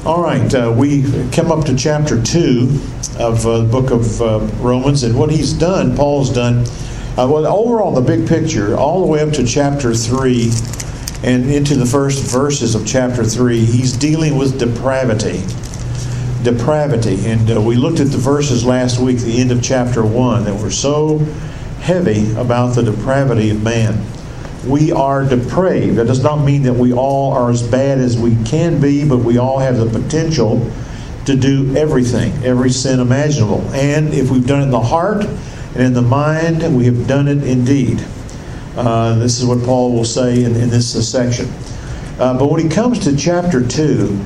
All right, we come up to chapter 2 of the book of Romans, and what he's done, Paul's done, overall, the big picture, all the way up to chapter 3 and into the first verses of chapter 3, he's dealing with depravity. Depravity. And we looked at the verses last week, the end of chapter 1, that were so heavy about the depravity of man. We are depraved. That does not mean that we all are as bad as we can be, but we all have the potential to do everything, every sin imaginable. And if we've done it in the heart and in the mind, we have done it indeed. This is what Paul will say in this section. But when he comes to chapter 2,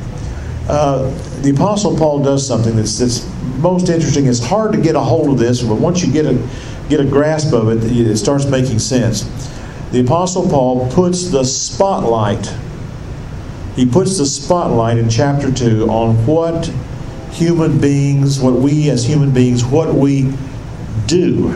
the Apostle Paul does something that's most interesting. It's hard to get a hold of this, but once you get a grasp of it, it starts making sense. The Apostle Paul puts the spotlight. He puts the spotlight in chapter 2 on what human beings, what we as human beings, what we do.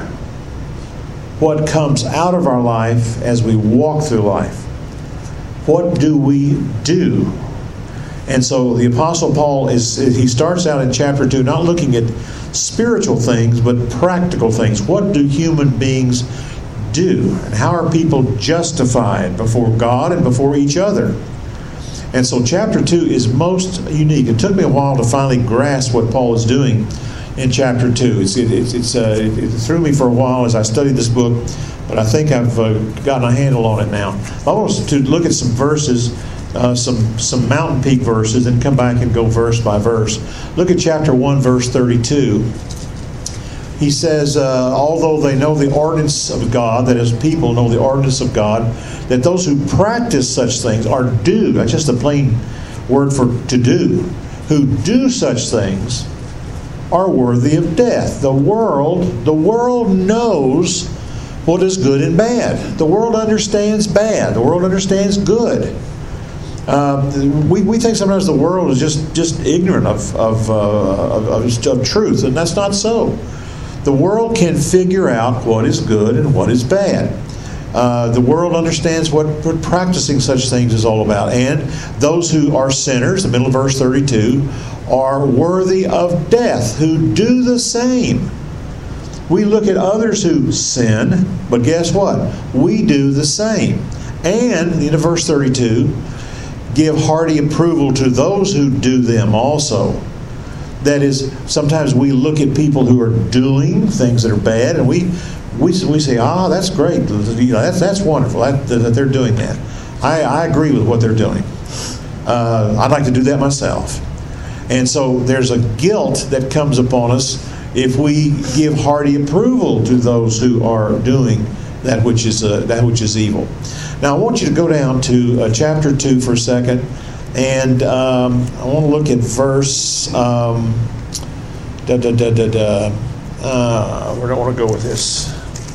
What comes out of our life as we walk through life. What do we do? And so the Apostle Paul, he starts out in chapter 2 not looking at spiritual things, but practical things. What do human beings do? And how are people justified before God and before each other? And so chapter 2 is most unique. It took me a while to finally grasp what Paul is doing in chapter 2. It threw me for a while as I studied this book, but I think I've gotten a handle on it now. I want us to look at some verses, some mountain peak verses, and come back and go verse by verse. Look at chapter 1, verse 32. He says, although they know the ordinance of God, that is, people know the ordinance of God, that those who practice such things are due, that's just a plain word for to do, who do such things are worthy of death. The world knows what is good and bad. The world understands bad. The world understands good. We think sometimes the world is just ignorant of truth, and that's not so. The world can figure out what is good and what is bad. The world understands what practicing such things is all about. And those who are sinners, the middle of verse 32, are worthy of death, who do the same. We look at others who sin, but guess what? We do the same. And, in verse 32, give hearty approval to those who do them also. That is, sometimes we look at people who are doing things that are bad, and we say, that's great. That's wonderful that they're doing that. I agree with what they're doing. I'd like to do that myself. And so there's a guilt that comes upon us if we give hearty approval to those who are doing that which is evil. Now I want you to go down to chapter 2 for a second. And I want to look at verse. Where do I want to go with this?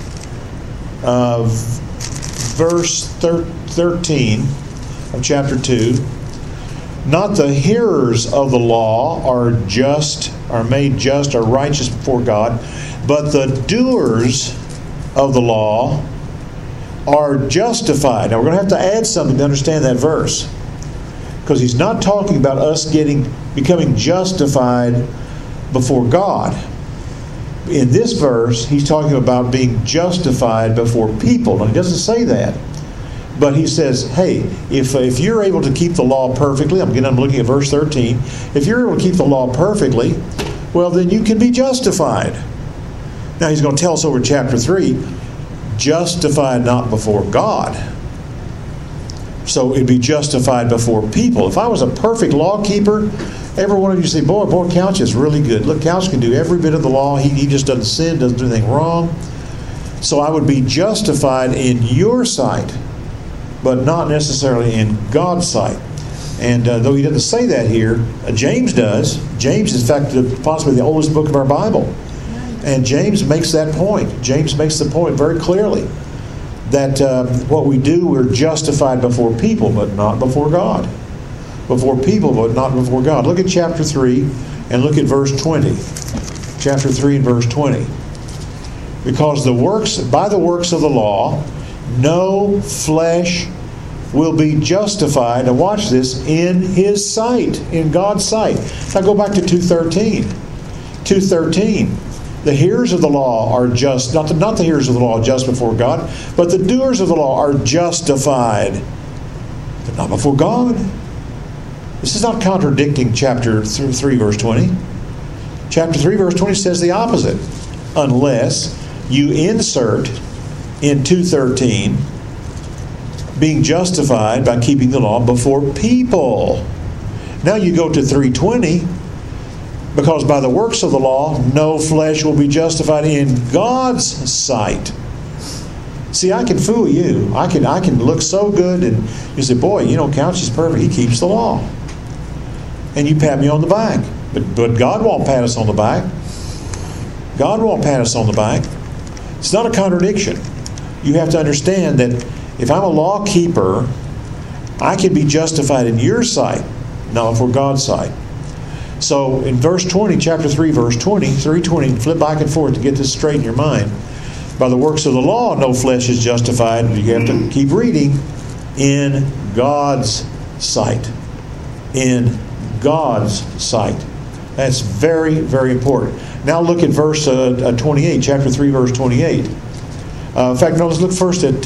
Verse 13 of chapter 2. Not the hearers of the law are made just, or righteous before God, but the doers of the law are justified. Now we're going to have to add something to understand that verse. Because he's not talking about us becoming justified before God. In this verse, he's talking about being justified before people. Now, he doesn't say that. But he says, hey, if you're able to keep the law perfectly, I'm looking at verse 13. If you're able to keep the law perfectly, well, then you can be justified. Now, he's going to tell us over chapter 3, justified not before God. So it'd be justified before people. If I was a perfect law keeper, every one of you say, boy, Couch is really good. Look, Couch can do every bit of the law. He just doesn't sin, doesn't do anything wrong. So I would be justified in your sight, but not necessarily in God's sight. And though he doesn't say that here, James does. James is, in fact, possibly the oldest book of our Bible. And James makes that point. James makes the point very clearly. That what we do, we're justified before people, but not before God. Before people, but not before God. Look at chapter 3 and look at verse 20. Chapter 3 and verse 20. Because by the works of the law, no flesh will be justified, now watch this, in His sight, in God's sight. Now go back to 2:13. 2:13. The hearers of the law are just, not the hearers of the law are just before God, but the doers of the law are justified, but not before God. This is not contradicting chapter 3, verse 20. Chapter 3, verse 20 says the opposite. Unless you insert in 2:13, being justified by keeping the law before people. Now you go to 3:20, because by the works of the law, no flesh will be justified in God's sight. See, I can fool you. I can look so good, and you say, boy, Couch is perfect. He keeps the law. And you pat me on the back. But God won't pat us on the back. God won't pat us on the back. It's not a contradiction. You have to understand that if I'm a law keeper, I can be justified in your sight, not for God's sight. So in verse 20, chapter 3, verse 20, 3:20, flip back and forth to get this straight in your mind. By the works of the law, no flesh is justified. You have to keep reading. In God's sight. In God's sight. That's very, very important. Now look at verse 28, chapter 3, verse 28. In fact, no, let's look first at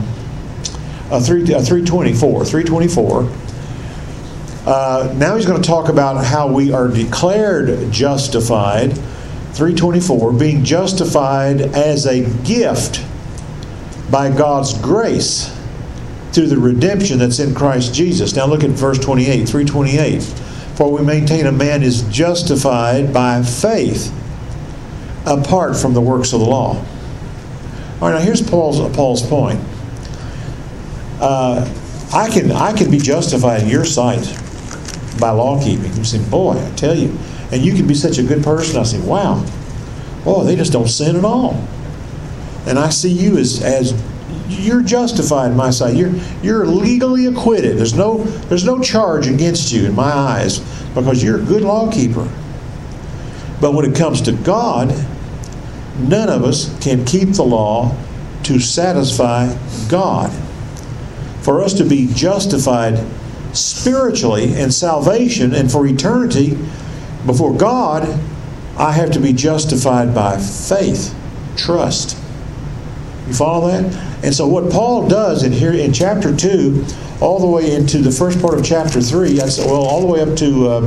3:24. 3:24. Now he's going to talk about how we are declared justified. 3:24, being justified as a gift by God's grace through the redemption that's in Christ Jesus. Now look at verse 28, 3:28. For we maintain a man is justified by faith apart from the works of the law. All right, now here's Paul's point. I can be justified in your sight by law keeping. You say, boy, I tell you. And you can be such a good person. I say, wow. Oh, they just don't sin at all. And I see you as you're justified in my sight. You're legally acquitted. There's no charge against you in my eyes because you're a good law keeper. But when it comes to God, none of us can keep the law to satisfy God. For us to be justified spiritually and salvation and for eternity before God, I have to be justified by faith, trust. You follow that? And so what Paul does in chapter 2, all the way into the first part of chapter 3, all the way up to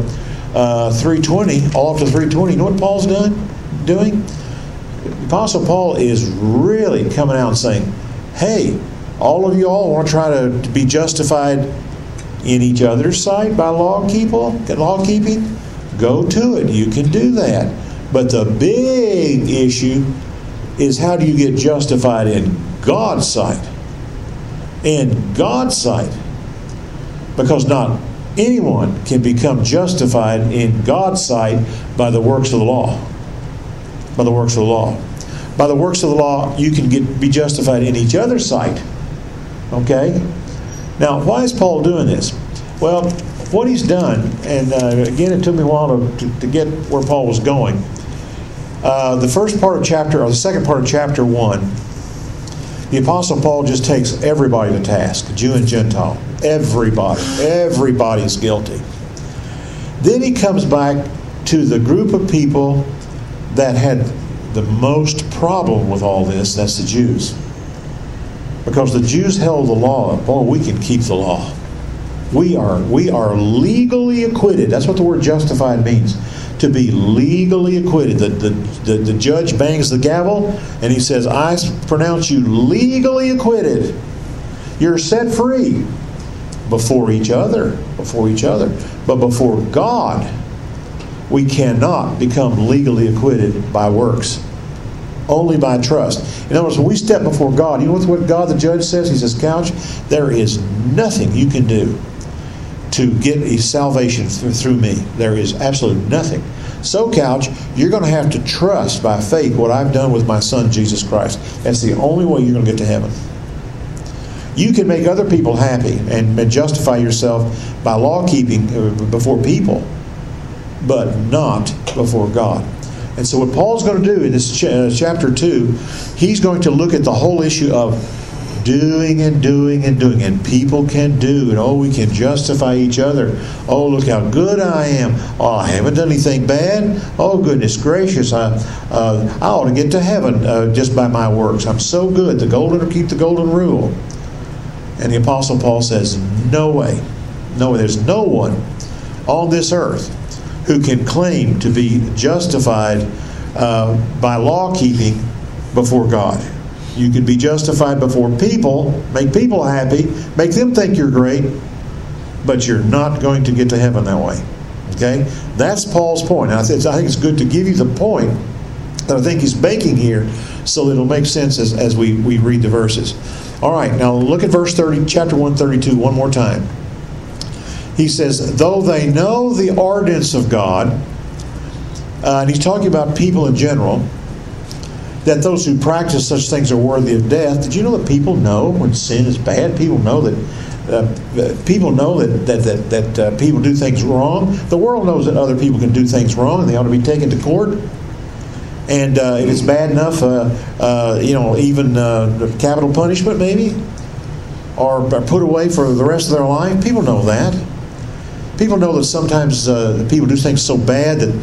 3:20, all up to 3:20, you know what Paul's doing? The Apostle Paul is really coming out and saying, hey, all of you all want to try to be justified in each other's sight by law keeping? Go to it. You can do that. But the big issue is, how do you get justified in God's sight? In God's sight. Because not anyone can become justified in God's sight by the works of the law. By the works of the law. By the works of the law, you can be justified in each other's sight. Okay? Now, why is Paul doing this? Well, what he's done, and again, it took me a while to get where Paul was going. The first part of chapter, or the second part of chapter 1, the Apostle Paul just takes everybody to task, Jew and Gentile. Everybody is guilty. Then he comes back to the group of people that had the most problem with all this. That's the Jews. Because the Jews held the law. Boy, we can keep the law. We are legally acquitted. That's what the word justified means. To be legally acquitted. The judge bangs the gavel and he says, I pronounce you legally acquitted. You're set free before each other. But before God, we cannot become legally acquitted by works. Only by trust. In other words, when we step before God, you know what God the judge says? He says, Couch, there is nothing you can do to get a salvation through me. There is absolutely nothing. So, Couch, you're going to have to trust by faith what I've done with my Son, Jesus Christ. That's the only way you're going to get to heaven. You can make other people happy and justify yourself by law keeping before people, but not before God. And so what Paul's going to do in this chapter 2, he's going to look at the whole issue of doing and doing and doing. And people can do. And we can justify each other. Oh, look how good I am. Oh, I haven't done anything bad. Oh, goodness gracious. I ought to get to heaven just by my works. I'm so good. Keep the golden rule. And the Apostle Paul says, no way. No way. There's no one on this earth who can claim to be justified by law keeping before God. You can be justified before people, make people happy, make them think you're great, but you're not going to get to heaven that way. Okay? That's Paul's point. And I think it's good to give you the point that I think he's making here so that it'll make sense as we read the verses. All right, now look at verse 30, chapter 132 one more time. He says, though they know the ordinance of God, and he's talking about people in general, that those who practice such things are worthy of death. Did you know that people know when sin is bad? People know that people do things wrong. The world knows that other people can do things wrong and they ought to be taken to court. And if it's bad enough, even capital punishment maybe, or put away for the rest of their life. People know that. People know that sometimes people do things so bad that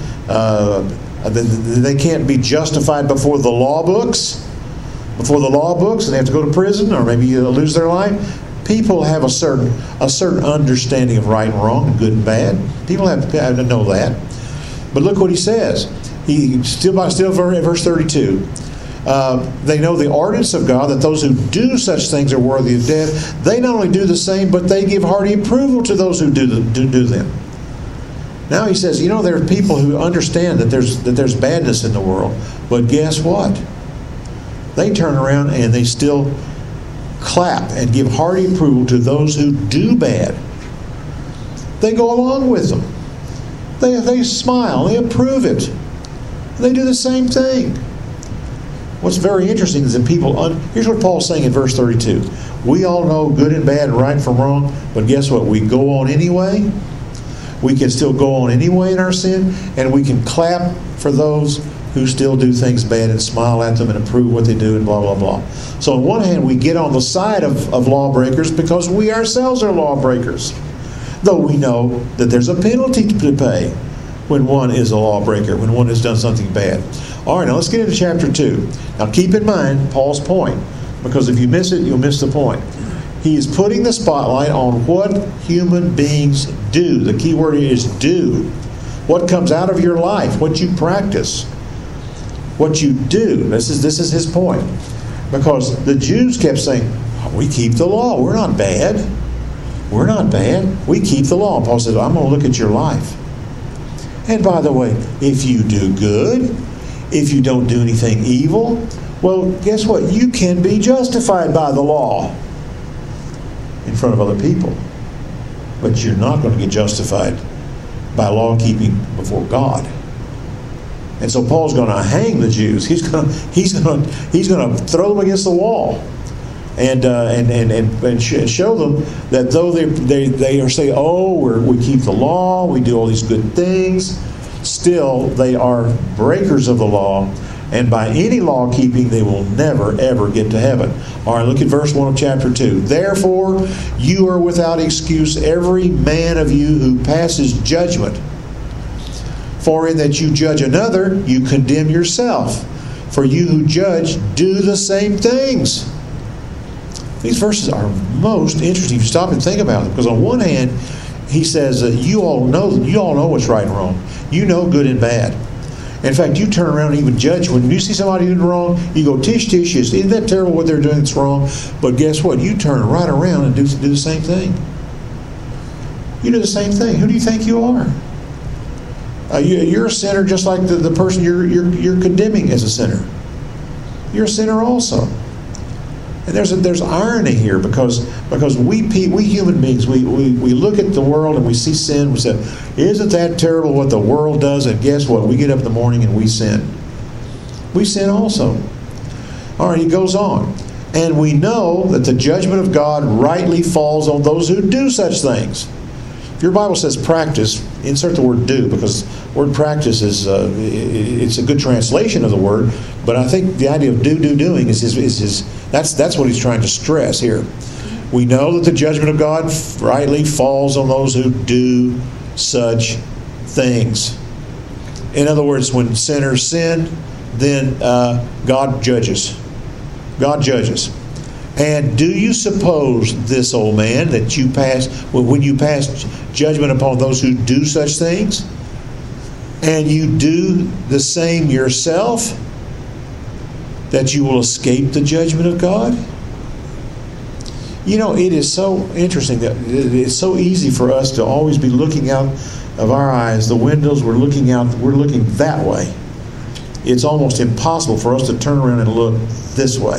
they can't be justified before the law books. Before the law books, and they have to go to prison or maybe lose their life. People have a certain understanding of right and wrong, good and bad. People have to know that. But look what he says. He still verse 32. They know the ordinance of God, that those who do such things are worthy of death. They not only do the same, but they give hearty approval to those who do them. Now he says, there are people who understand that there's badness in the world, but guess what? They turn around and they still clap and give hearty approval to those who do bad. They go along with them. They smile. They approve it. They do the same thing. What's very interesting is that here's what Paul's saying in verse 32. We all know good and bad, right from wrong, but guess what? We go on anyway. We can still go on anyway in our sin, and we can clap for those who still do things bad and smile at them and approve what they do and blah, blah, blah. So on one hand, we get on the side of lawbreakers because we ourselves are lawbreakers. Though we know that there's a penalty to pay when one is a lawbreaker, when one has done something bad. All right, now let's get into chapter 2. Now keep in mind Paul's point, because if you miss it, you'll miss the point. He is putting the spotlight on what human beings do. The key word is do. What comes out of your life, what you practice, what you do. This is his point. Because the Jews kept saying, we keep the law. We're not bad. We're not bad. We keep the law. And Paul said, I'm going to look at your life. And by the way, if you do good, if you don't do anything evil, well, guess what? You can be justified by the law in front of other people. But you're not going to get justified by law keeping before God. And so Paul's going to hang the Jews. He's going to throw them against the wall, and show them that though they are saying, we keep the law, we do all these good things, still they are breakers of the law, and by any law keeping they will never ever get to heaven. All right, look at verse 1 of chapter 2. Therefore you are without excuse, every man of you who passes judgment. For in that you judge another, you condemn yourself. For you who judge do the same things. These verses are most interesting if you stop and think about them. Because on one hand, he says that you all know what's right and wrong. You know good and bad. In fact, you turn around and even judge. When you see somebody doing wrong, you go, tish, tish, isn't that terrible what they're doing that's wrong? But guess what? You turn right around and do the same thing. You do the same thing. Who do you think you are? You're a sinner just like the person you're condemning as a sinner. You're a sinner also. And there's irony here because we human beings, we look at the world and we see sin. We say, isn't that terrible what the world does? And guess what? We get up in the morning and we sin. We sin also. All right, he goes on. And we know that the judgment of God rightly falls on those who do such things. If your Bible says practice, insert the word do, because the word practice is it's a good translation of the word, but I think the idea of doing is That's what he's trying to stress here. We know that the judgment of God rightly falls on those who do such things. In other words, when sinners sin, then God judges. God judges. And do you suppose this, old man, that you pass, when you pass judgment upon those who do such things, and you do the same yourself, that you will escape the judgment of God? You know, it is so interesting that it's so easy for us to always be looking out of our eyes, the windows, we're looking that way. It's almost impossible for us to turn around and look this way.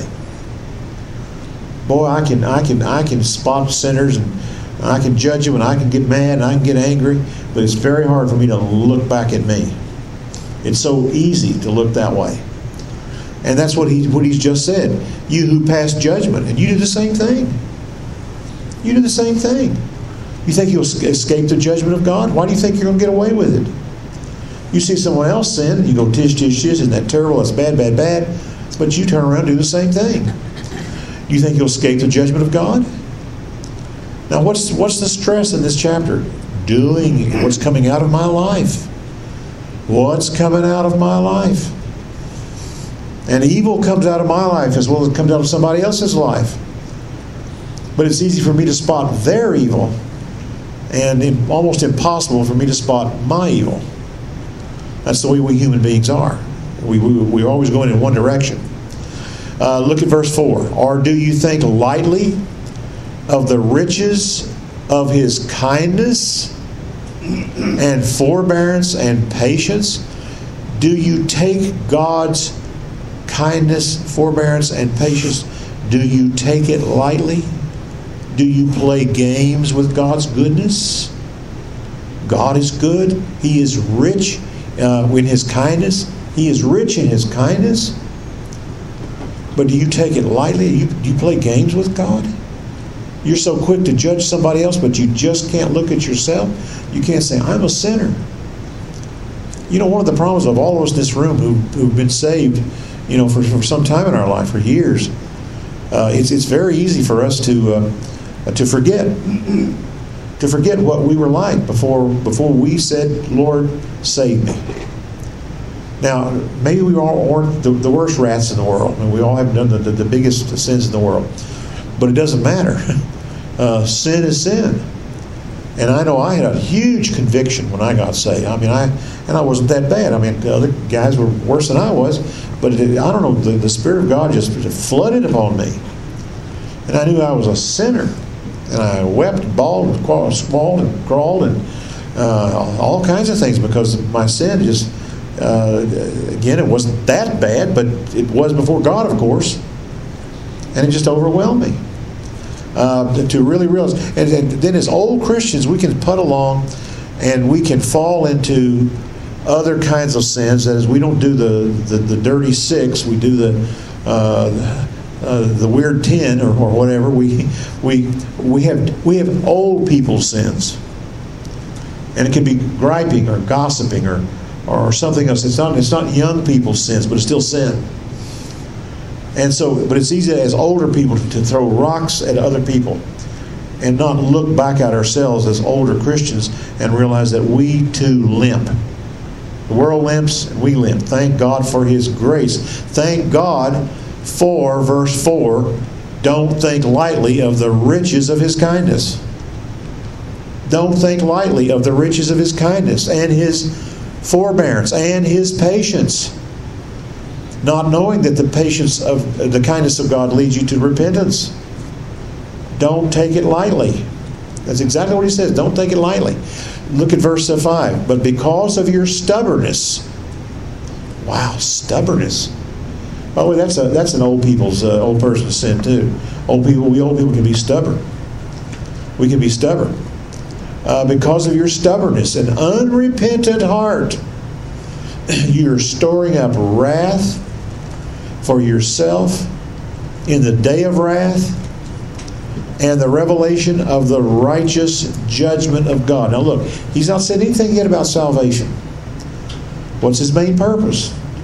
Boy, I can spot sinners, and I can judge them, and I can get mad, and I can get angry, but it's very hard for me to look back at me. It's so easy to look that way. And that's what he's just said. You who pass judgment, and you do the same thing. You do the same thing. You think you'll escape the judgment of God? Why do you think you're going to get away with it? You see someone else sin, and you go, tish, tish, tish, isn't that terrible? That's bad, bad, bad. But you turn around and do the same thing. Do you think you'll escape the judgment of God? Now, what's the stress in this chapter? Doing what's coming out of my life. What's coming out of my life? And evil comes out of my life as well as it comes out of somebody else's life. But it's easy for me to spot their evil, and almost impossible for me to spot my evil. That's the way we human beings are. We're always going in one direction. Look at verse 4. Or do you think lightly of the riches of his kindness and forbearance and patience? Do you take God's kindness, forbearance, and patience, do you take it lightly? Do you play games with God's goodness? God is good. He is rich in his kindness. He is rich in his kindness. But do you take it lightly? Do you play games with God? You're so quick to judge somebody else, but you just can't look at yourself. You can't say, I'm a sinner. You know, one of the problems of all of us in this room who've been saved, you know, for some time in our life, for years, it's very easy for us to forget what we were like before we said, Lord, save me. Now, maybe we all weren't the worst rats in the world, and we all haven't done the biggest sins in the world, but it doesn't matter. Sin is sin. And I know I had a huge conviction when I got saved. I mean, I wasn't that bad. I mean, the other guys were worse than I was, but I don't know, the Spirit of God just flooded upon me. And I knew I was a sinner. And I wept, bawled, squalled, and crawled, and all kinds of things because my sin just, again, it wasn't that bad, but it was before God, of course. And it just overwhelmed me. To really realize, and then as old Christians, we can put along and we can fall into other kinds of sins. That is, we don't do the dirty six, we do the weird 10 or whatever. We have old people's sins, and it can be griping or gossiping or something else. It's not young people's sins, but it's still sin. And so, but it's easy as older people to throw rocks at other people and not look back at ourselves as older Christians and realize that we too limp. The world limps and we limp. Thank God for His grace. Thank God for, verse 4, don't think lightly of the riches of His kindness. Don't think lightly of the riches of His kindness and His forbearance and His patience. Not knowing that the patience of the kindness of God leads you to repentance. Don't take it lightly. That's exactly what he says. Don't take it lightly. Look at verse 5. But because of your stubbornness. Wow, stubbornness. By the way, that's an old person's sin too. We old people can be stubborn. We can be stubborn. Because of your stubbornness and unrepentant heart, you're storing up wrath for yourself in the day of wrath and the revelation of the righteous judgment of God. Now look, he's not said anything yet about salvation. What's his main purpose?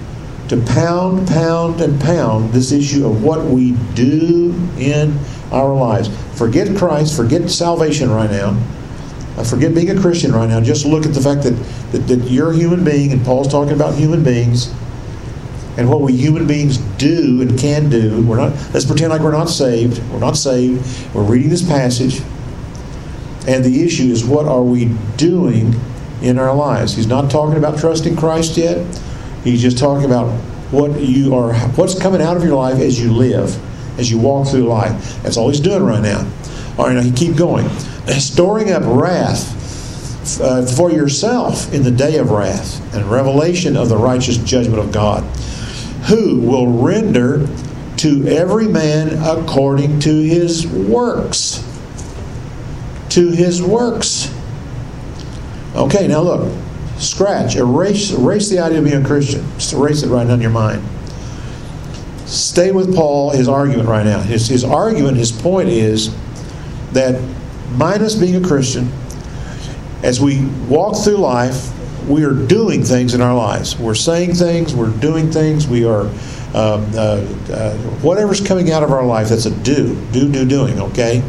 to pound this issue of what we do in our lives. Forget Christ, forget salvation right now. Forget being a Christian right now. Just look at the fact that you're a human being, and Paul's talking about human beings and what we human beings do and can do. Let's pretend like we're not saved. We're not saved. We're reading this passage, and the issue is, what are we doing in our lives? He's not talking about trusting Christ yet. He's just talking about what's coming out of your life as you live, as you walk through life. That's all he's doing right now. All right, now he keep going. Storing up wrath for yourself in the day of wrath and revelation of the righteous judgment of God, who will render to every man according to his works. To his works. Okay, now look. Erase the idea of being a Christian. Just erase it right out of your mind. Stay with Paul, his argument right now. His argument, his point is that minus being a Christian, as we walk through life, we are doing things in our lives. We're saying things, we're doing things, we are, whatever's coming out of our life, that's a doing, okay?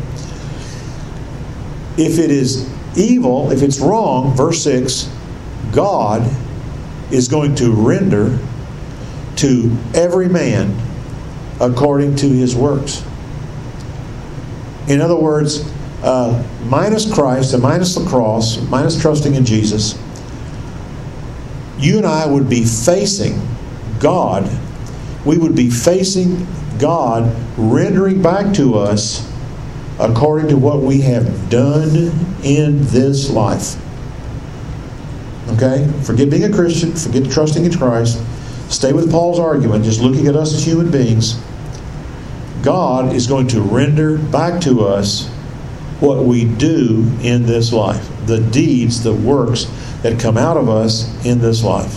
If it is evil, if it's wrong, verse 6, God is going to render to every man according to his works. In other words, minus Christ and minus the cross, minus trusting in Jesus, you and I would be facing God. We would be facing God rendering back to us according to what we have done in this life. Okay? Forget being a Christian. Forget trusting in Christ. Stay with Paul's argument, just looking at us as human beings. God is going to render back to us what we do in this life. The deeds, the works that come out of us in this life.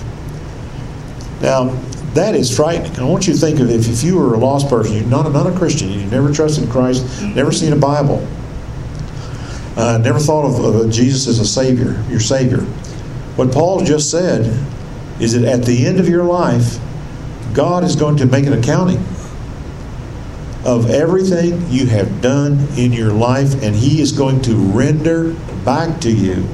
Now, that is frightening. I want you to think of if you were a lost person, you're not a Christian, you've never trusted in Christ, never seen a Bible, never thought of Jesus as a Savior, your Savior. What Paul just said is that at the end of your life, God is going to make an accounting of everything you have done in your life, and He is going to render back to you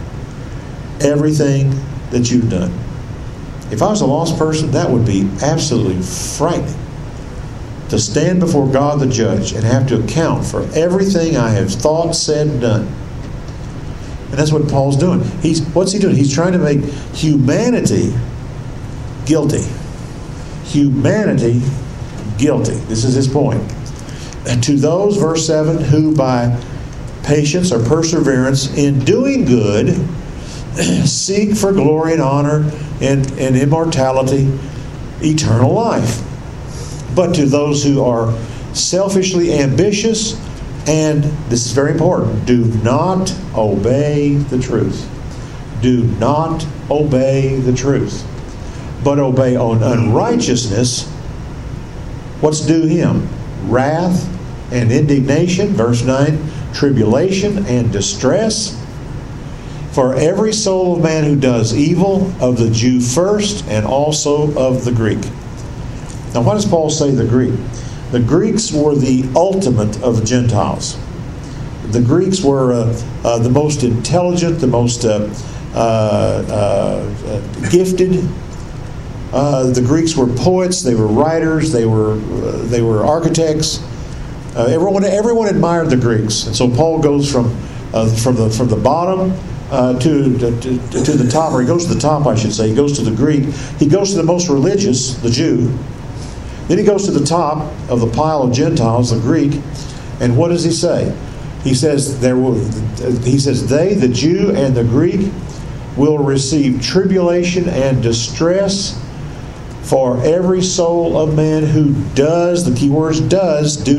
everything that you've done. If I was a lost person, that would be absolutely frightening, to stand before God the judge and have to account for everything I have thought, said, and done. And that's what Paul's doing. What's he doing? He's trying to make humanity guilty. Humanity guilty. This is his point. And to those, verse 7, who by patience or perseverance in doing good seek for glory and honor and immortality, eternal life. But to those who are selfishly ambitious, and this is very important, do not obey the truth. Do not obey the truth, but obey on unrighteousness. What's due him? Wrath and indignation, verse 9, tribulation and distress. For every soul of man who does evil, of the Jew first, and also of the Greek. Now, why does Paul say the Greek? The Greeks were the ultimate of the Gentiles. The Greeks were the most intelligent, the most gifted. The Greeks were poets. They were writers. They were architects. Everyone admired the Greeks, and so Paul goes from the bottom to the top, or he goes to the top, I should say. He goes to the Greek. He goes to the most religious, the Jew. Then he goes to the top of the pile of Gentiles, the Greek, and what does he say? He says they, the Jew and the Greek, will receive tribulation and distress for every soul of man who does, the key word is does, who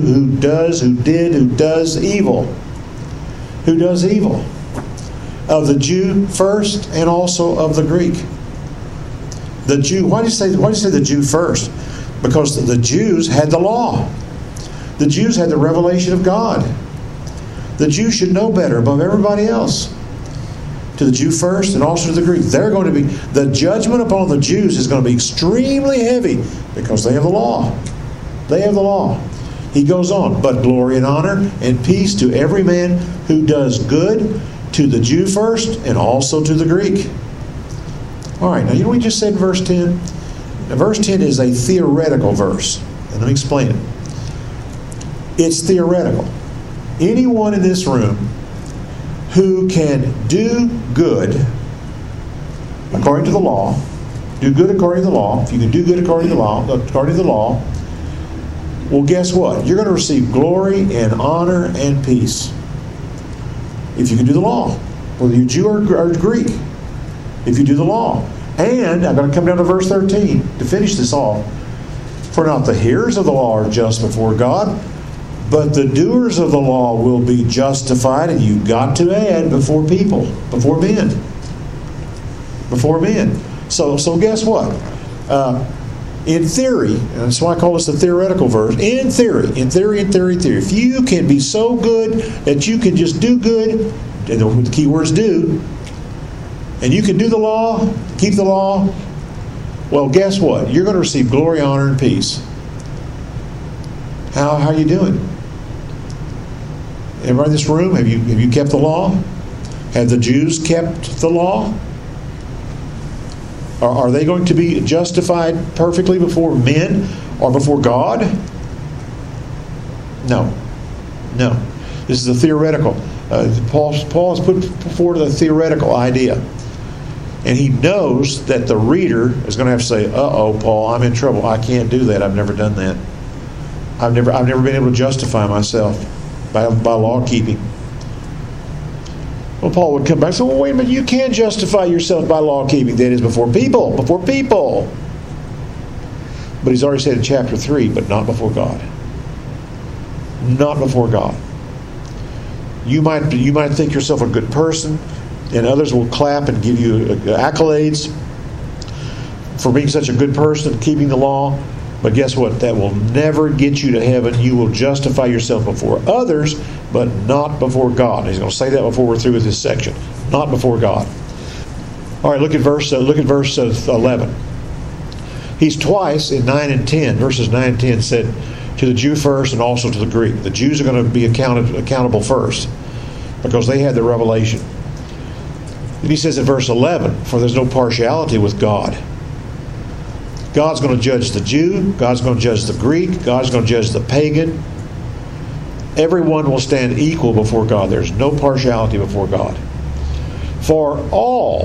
does evil. Who does evil. Of the Jew first and also of the Greek. The Jew, why do you say the Jew first? Because the Jews had the law. The Jews had the revelation of God. The Jews should know better above everybody else. to the Jew first and also to the Greek. They're going to be, the judgment upon the Jews is going to be extremely heavy because they have the law. They have the law. He goes on, but glory and honor and peace to every man who does good, to the Jew first and also to the Greek. All right, now you know what we just said in verse 10? Now, verse 10 is a theoretical verse. And let me explain it. It's theoretical. Anyone in this room who can do good according to the law, do good according to the law, if you can do good according to the law, well, guess what? You're going to receive glory and honor and peace. If you can do the law, whether you're Jew or Greek, if you do the law. And I'm going to come down to verse 13 to finish this off. For not the hearers of the law are just before God, but the doers of the law will be justified. And you've got to add before people, before men. Before men. So guess what? In theory, and that's why I call this a theoretical verse, in theory, if you can be so good that you can just do good, and the key words do, and you can do the law, keep the law, well, guess what? You're going to receive glory, honor, and peace. How are you doing? Everybody in this room, have you kept the law? Have the Jews kept the law? Are they going to be justified perfectly before men or before God? No. This is a theoretical. Paul has put forward a theoretical idea. And he knows that the reader is going to have to say, uh-oh, Paul, I'm in trouble. I can't do that. I've never done that. I've never been able to justify myself by law keeping. Well, Paul would come back and say, well, wait a minute, you can justify yourself by law keeping. That is before people. But he's already said in chapter 3, but not before God. Not before God. You might think yourself a good person, and others will clap and give you accolades for being such a good person, keeping the law. But guess what? That will never get you to heaven. You will justify yourself before others, but not before God. He's going to say that before we're through with this section. Not before God. All right, look at verse 11. He's twice in 9 and 10, verses 9 and 10 said, to the Jew first and also to the Greek. The Jews are going to be accountable first because they had the revelation. Then he says in verse 11, for there's no partiality with God. God's going to judge the Jew. God's going to judge the Greek. God's going to judge the pagan. Everyone will stand equal before God. There's no partiality before God. For all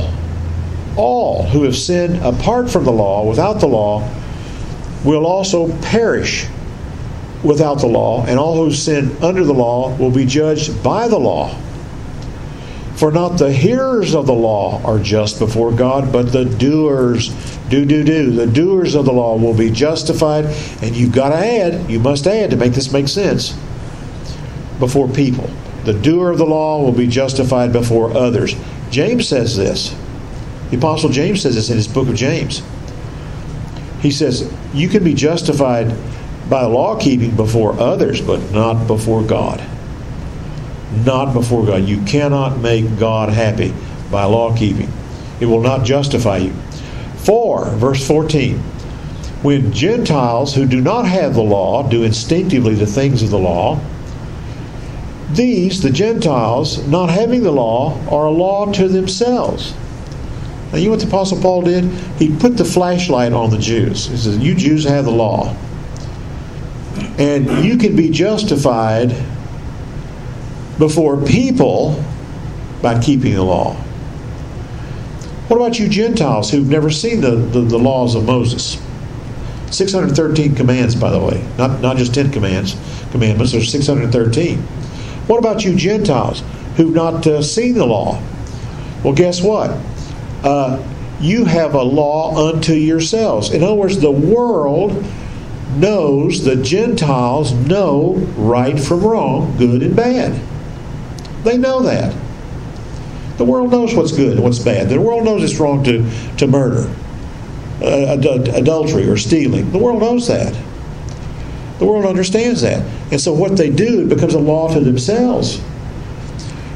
who have sinned apart from the law, without the law, will also perish without the law, and all who sin under the law will be judged by the law. For not the hearers of the law are just before God, but the doers. The doers of the law will be justified. And you've got to add, you must add to make this make sense, before people. The doer of the law will be justified before others. James says this. The Apostle James says this in his book of James. He says, you can be justified by law keeping before others, but not before God. Not before God. You cannot make God happy by law keeping. It will not justify you. For, verse 14, when Gentiles who do not have the law do instinctively the things of the law, these, the Gentiles, not having the law, are a law to themselves. Now, you know what the Apostle Paul did? He put the flashlight on the Jews. He says, you Jews have the law. And you can be justified before people by keeping the law. What about you Gentiles who've never seen the laws of Moses? 613 commands, by the way. Not just 10 commandments. There's 613. What about you Gentiles who've not seen the law? Well, guess what? You have a law unto yourselves. In other words, the world knows, the Gentiles know right from wrong, good and bad. They know that. The world knows what's good and what's bad. The world knows it's wrong to murder, adultery, or stealing. The world knows that. The world understands that. And so what they do, it becomes a law to themselves.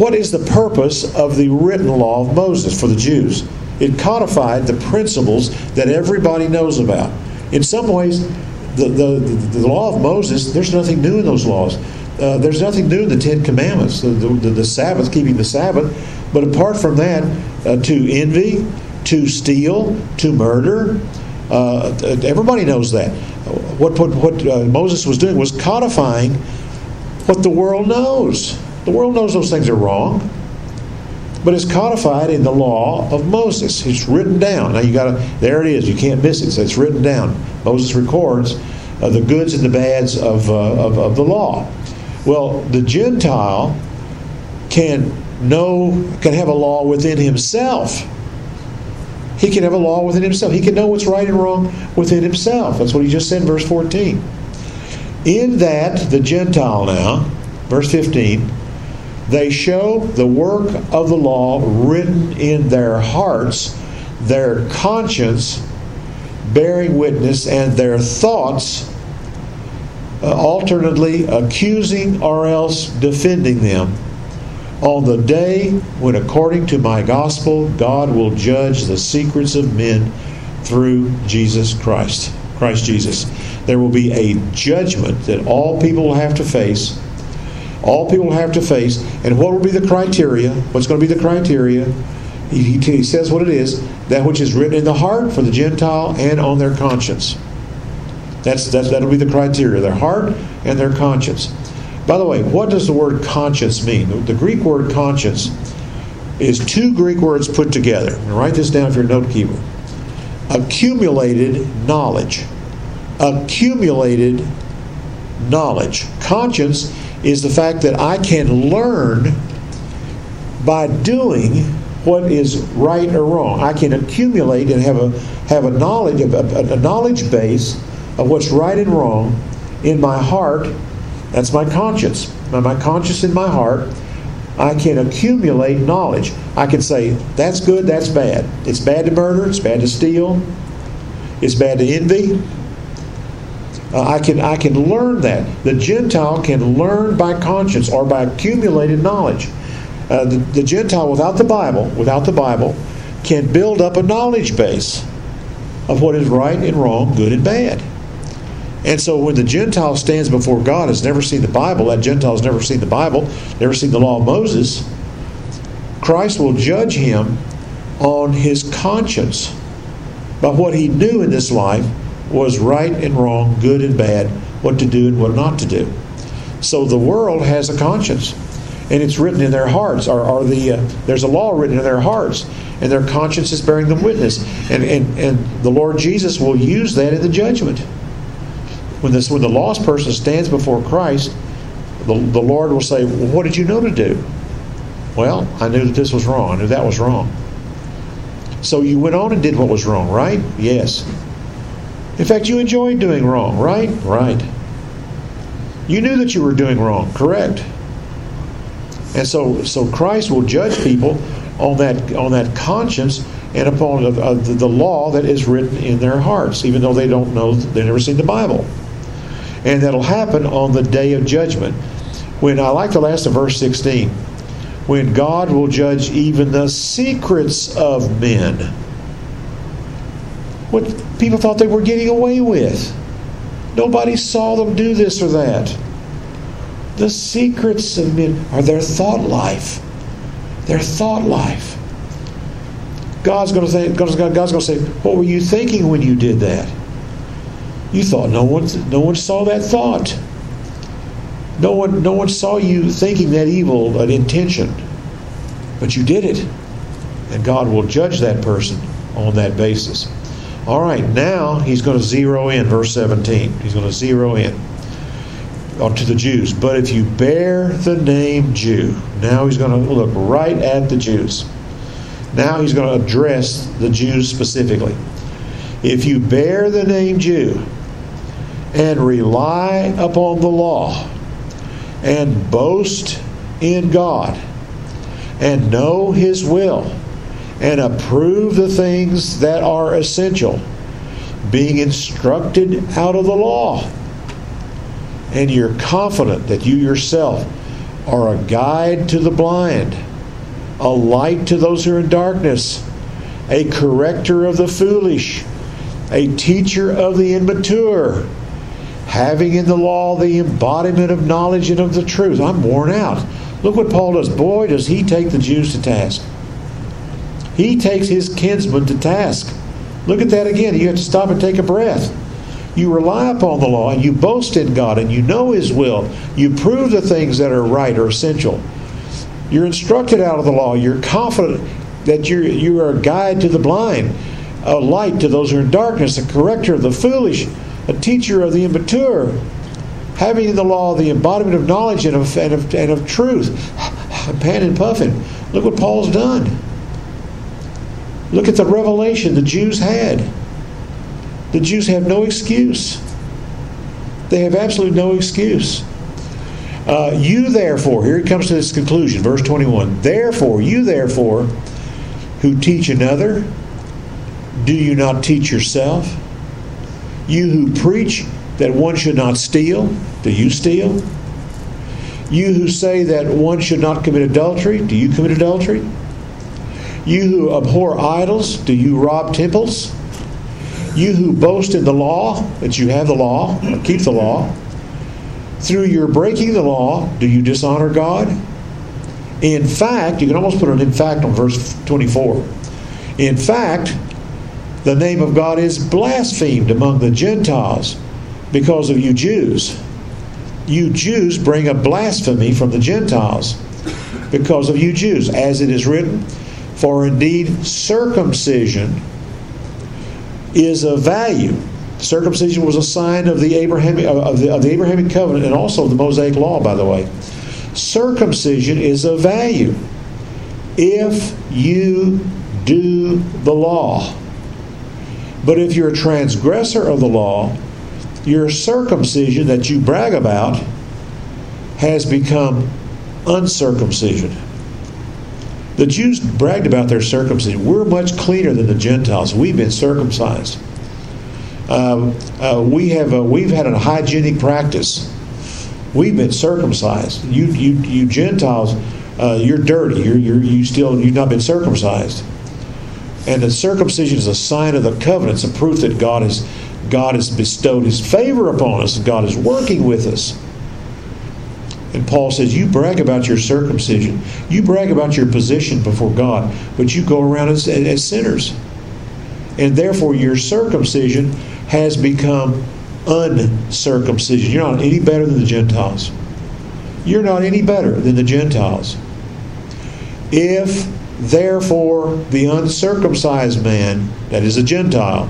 what is the purpose of the written law of Moses for the Jews? It codified the principles that everybody knows about. In some ways, the law of Moses, there's nothing new in those laws. There's nothing new in the Ten Commandments, the Sabbath, keeping the Sabbath. But apart from that, to envy, to steal, to murder, everybody knows that. What Moses was doing was codifying what the world knows. The world knows those things are wrong, but it's codified in the law of Moses. It's written down. Now there it is. You can't miss it. So it's written down. Moses records the goods and the bads of the law. Well, the Gentile can have a law within himself. He can have a law within himself. He can know what's right and wrong within himself. That's what he just said in verse 14. In that, the Gentile now, verse 15, they show the work of the law written in their hearts, their conscience bearing witness, and their thoughts alternately accusing or else defending them on the day when, according to my gospel, God will judge the secrets of men through Jesus Christ Jesus. There will be a judgment that all people will have to face. All people will have to face. And what will be the criteria? What's going to be the criteria? He says what it is. That which is written in the heart for the Gentile and on their conscience. That'll be the criteria. Their heart and their conscience. By the way, what does the word conscience mean? The Greek word conscience is two Greek words put together. And write this down if you're a note keeper. Accumulated knowledge. Accumulated knowledge. Conscience is the fact that I can learn by doing what is right or wrong. I can accumulate and have a knowledge base of what's right and wrong in my heart. That's my conscience. My conscience in my heart, I can accumulate knowledge. I can say, that's good, that's bad. It's bad to murder, it's bad to steal, it's bad to envy. I can learn that. The Gentile can learn by conscience or by accumulated knowledge. The Gentile without the Bible, can build up a knowledge base of what is right and wrong, good and bad. And so when the Gentile stands before God, has never seen the Bible, that Gentile has never seen the Bible, never seen the law of Moses, Christ will judge him on his conscience by what he knew in this life was right and wrong, good and bad, what to do and what not to do. So the world has a conscience, and it's written in their hearts. There's a law written in their hearts, and their conscience is bearing them witness. And the Lord Jesus will use that in the judgment. When the lost person stands before Christ, the Lord will say, well, what did you know to do? Well, I knew that this was wrong. I knew that was wrong. So you went on and did what was wrong, right? Yes. In fact, you enjoyed doing wrong, right? Right. You knew that you were doing wrong, correct? And so Christ will judge people on that conscience and upon the law that is written in their hearts, even though they don't know, they've never seen the Bible. And that'll happen on the day of judgment. When I like the last of verse 16, when God will judge even the secrets of men. What people thought they were getting away with. Nobody saw them do this or that. The secrets of men are their thought life. Their thought life. God's going to say, what were you thinking when you did that? You thought no one saw that thought. No one saw you thinking that evil an intention. But you did it. And God will judge that person on that basis. All right, now he's going to zero in, verse 17. He's going to zero in to the Jews. But if you bear the name Jew, now he's going to look right at the Jews. Now he's going to address the Jews specifically. If you bear the name Jew and rely upon the law and boast in God and know His will and approve the things that are essential, being instructed out of the law, and you're confident that you yourself are a guide to the blind, a light to those who are in darkness, a corrector of the foolish, a teacher of the immature, having in the law the embodiment of knowledge and of the truth. I'm worn out. Look what Paul does. Boy, does he take the Jews to task. He takes his kinsmen to task. Look at that again. You have to stop and take a breath. You rely upon the law and you boast in God and you know His will. You prove the things that are right or essential. You're instructed out of the law. You're confident that you are a guide to the blind, a light to those who are in darkness, a corrector of the foolish, a teacher of the immature, having in the law the embodiment of knowledge and of truth. Pan and puffing. Look what Paul's done. Look at the revelation the Jews had. The Jews have no excuse. They have absolutely no excuse. You therefore, here it comes to this conclusion, verse 21. Therefore, you therefore, who teach another, do you not teach yourself? You who preach that one should not steal, do you steal? You who say that one should not commit adultery, do you commit adultery? You who abhor idols, do you rob temples? You who boast in the law, that you have the law, or keep the law, through your breaking the law, do you dishonor God? In fact, you can almost put an in fact on verse 24. In fact, the name of God is blasphemed among the Gentiles because of you Jews. You Jews bring a blasphemy from the Gentiles because of you Jews, as it is written, for indeed circumcision is of value. Circumcision was a sign of the Abrahamic covenant and also the Mosaic law, by the way. Circumcision is of value if you do the law. But if you're a transgressor of the law, your circumcision that you brag about has become uncircumcision. The Jews bragged about their circumcision. We're much cleaner than the Gentiles. We've been circumcised. We've had a hygienic practice. We've been circumcised. You Gentiles, you're dirty. You've not been circumcised. And the circumcision is a sign of the covenant. It's a proof that God has bestowed His favor upon us. God is working with us. And Paul says, you brag about your circumcision. You brag about your position before God, but you go around as sinners. And therefore your circumcision has become uncircumcision. You're not any better than the Gentiles. You're not any better than the Gentiles. If therefore the uncircumcised man, that is the Gentile,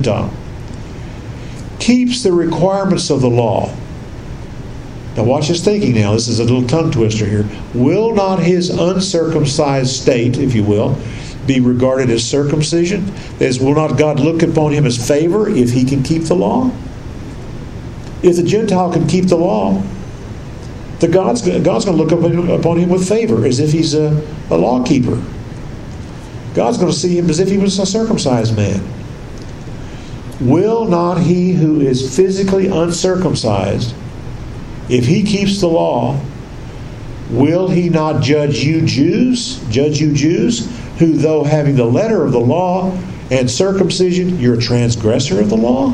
keeps the requirements of the law. Now watch his thinking now. This is a little tongue twister here. Will not his uncircumcised state, if you will, be regarded as circumcision? That is, will not God look upon him as favor if he can keep the law? If the Gentile can keep the law, God's going to look upon him with favor as if he's a law keeper. God's going to see him as if he was a circumcised man. Will not he who is physically uncircumcised, if he keeps the law, will he not judge you Jews, who though having the letter of the law and circumcision, you're a transgressor of the law?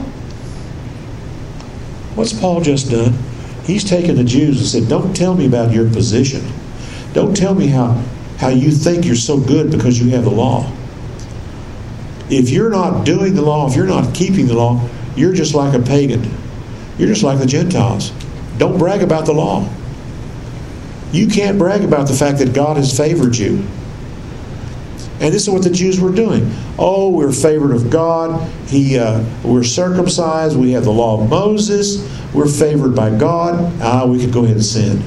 What's Paul just done? He's taken the Jews and said, don't tell me about your position. Don't tell me how you think you're so good because you have the law. If you're not doing the law, if you're not keeping the law, you're just like a pagan. You're just like the Gentiles. Don't brag about the law. You can't brag about the fact that God has favored you. And this is what the Jews were doing. Oh, we're favored of God. We're circumcised. We have the law of Moses. We're favored by God. We could go ahead and sin.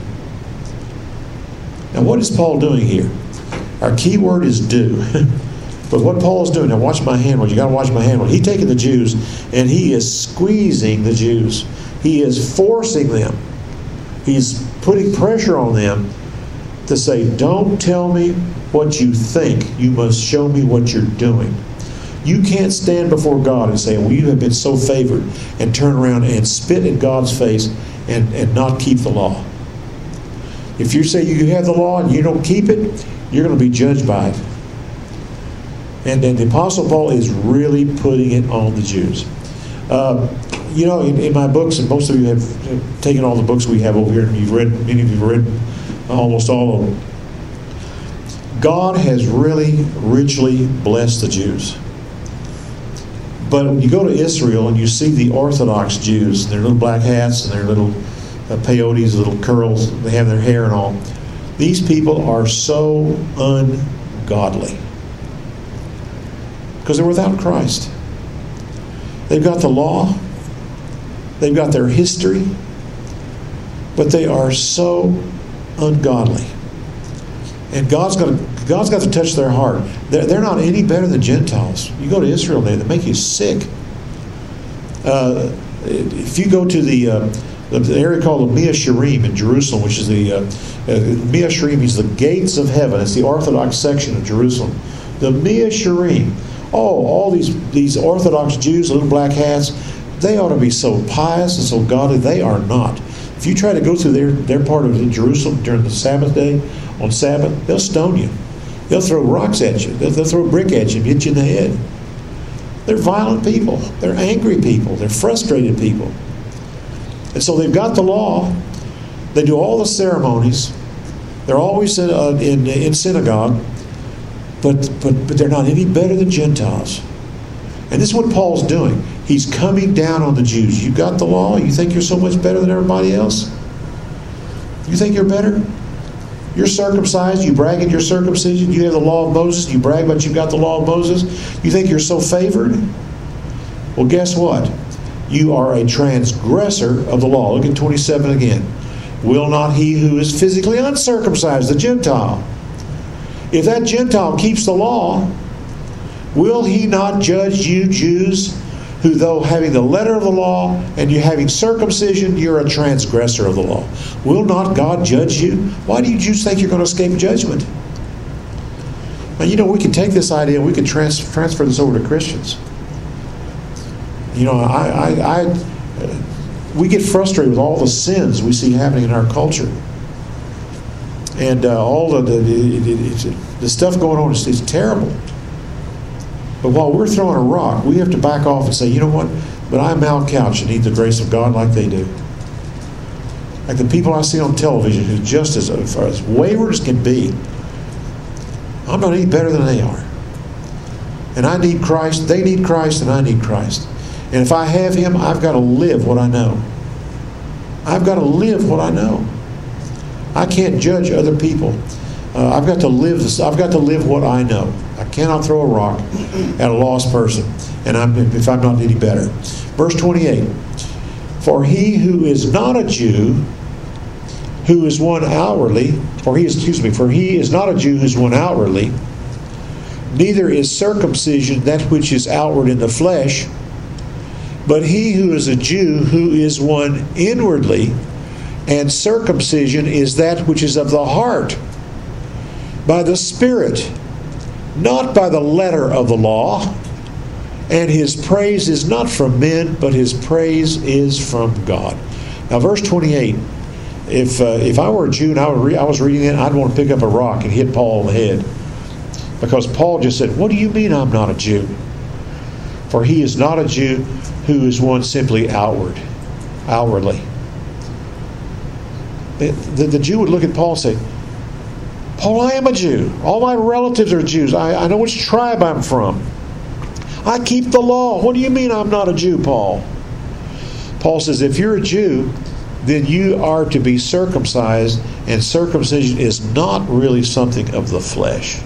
Now, what is Paul doing here? Our key word is do. But what Paul is doing, now watch my handle. You got to watch my handle. He's taking the Jews and he is squeezing the Jews. He is forcing them. He's putting pressure on them to say, don't tell me what you think. You must show me what you're doing. You can't stand before God and say, well, you have been so favored, and turn around and spit in God's face and not keep the law. If you say you have the law and you don't keep it, you're going to be judged by it. And then the Apostle Paul is really putting it on the Jews. In my books, and most of you have taken all the books we have over here, and many of you have read almost all of them. God has really richly blessed the Jews. But when you go to Israel and you see the Orthodox Jews, their little black hats and their little peyotes, little curls, they have their hair and all. These people are so ungodly because they're without Christ. They've got the law, they've got their history, but they are so ungodly. And God's got to touch their heart. They're not any better than Gentiles. You go to Israel, they make you sick. If you go to the area called the Mea Shearim in Jerusalem, which is the Mea Shearim is the gates of heaven. It's the Orthodox section of Jerusalem. The Mea Shearim. Oh, all these Orthodox Jews, little black hats, they ought to be so pious and so godly. They are not. If you try to go through their part of Jerusalem during the Sabbath day, on Sabbath, they'll stone you. They'll throw rocks at you. They'll throw a brick at you and hit you in the head. They're violent people. They're angry people. They're frustrated people. And so they've got the law. They do all the ceremonies. They're always in synagogue. But they're not any better than Gentiles. And this is what Paul's doing. He's coming down on the Jews. You got the law? You think you're so much better than everybody else? You think you're better? You're circumcised. You brag in your circumcision. You have the law of Moses. You brag about you've got the law of Moses. You think you're so favored? Well, guess what? You are a transgressor of the law. Look at 27 again. Will not he who is physically uncircumcised, the Gentile, if that Gentile keeps the law, will he not judge you Jews, who though having the letter of the law and you having circumcision, you're a transgressor of the law? Will not God judge you? Why do you Jews think you're going to escape judgment? Now, we can take this idea and we can transfer this over to Christians. We get frustrated with all the sins we see happening in our culture. And all the stuff going on is terrible. But while we're throwing a rock, we have to back off and say, you know what? But I malcouch and need the grace of God like they do. Like the people I see on television who just as wayward as can be. I'm not any better than they are. And I need Christ, they need Christ, and I need Christ. And if I have Him, I've got to live what I know. I've got to live what I know. I can't judge other people. I've got to live this. I've got to live what I know. I cannot throw a rock at a lost person, and if I'm not any better. Verse 28. For he who is not a Jew, who is one outwardly, for he is not a Jew who is one outwardly, neither is circumcision that which is outward in the flesh, but he who is a Jew who is one inwardly, and circumcision is that which is of the heart, by the Spirit, not by the letter of the law. And his praise is not from men, but his praise is from God. Now, verse 28. If I were a Jew and I was reading it, I'd want to pick up a rock and hit Paul on the head, because Paul just said, "What do you mean I'm not a Jew? For he is not a Jew who is one simply outwardly." The Jew would look at Paul and say, "Paul, I am a Jew. All my relatives are Jews. I know which tribe I'm from. I keep the law. What do you mean I'm not a Jew, Paul?" Paul says, if you're a Jew, then you are to be circumcised, and circumcision is not really something of the flesh.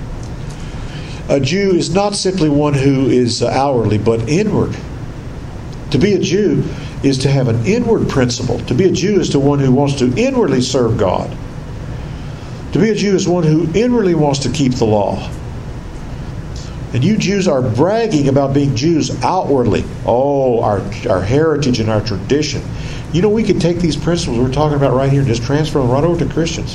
A Jew is not simply one who is outwardly, but inward. To be a Jew is to have an inward principle. To be a Jew is to one who wants to inwardly serve God. To be a Jew is one who inwardly wants to keep the law. And you Jews are bragging about being Jews outwardly. Oh, our heritage and our tradition. You know, we could take these principles we're talking about right here and just transfer them right over to Christians.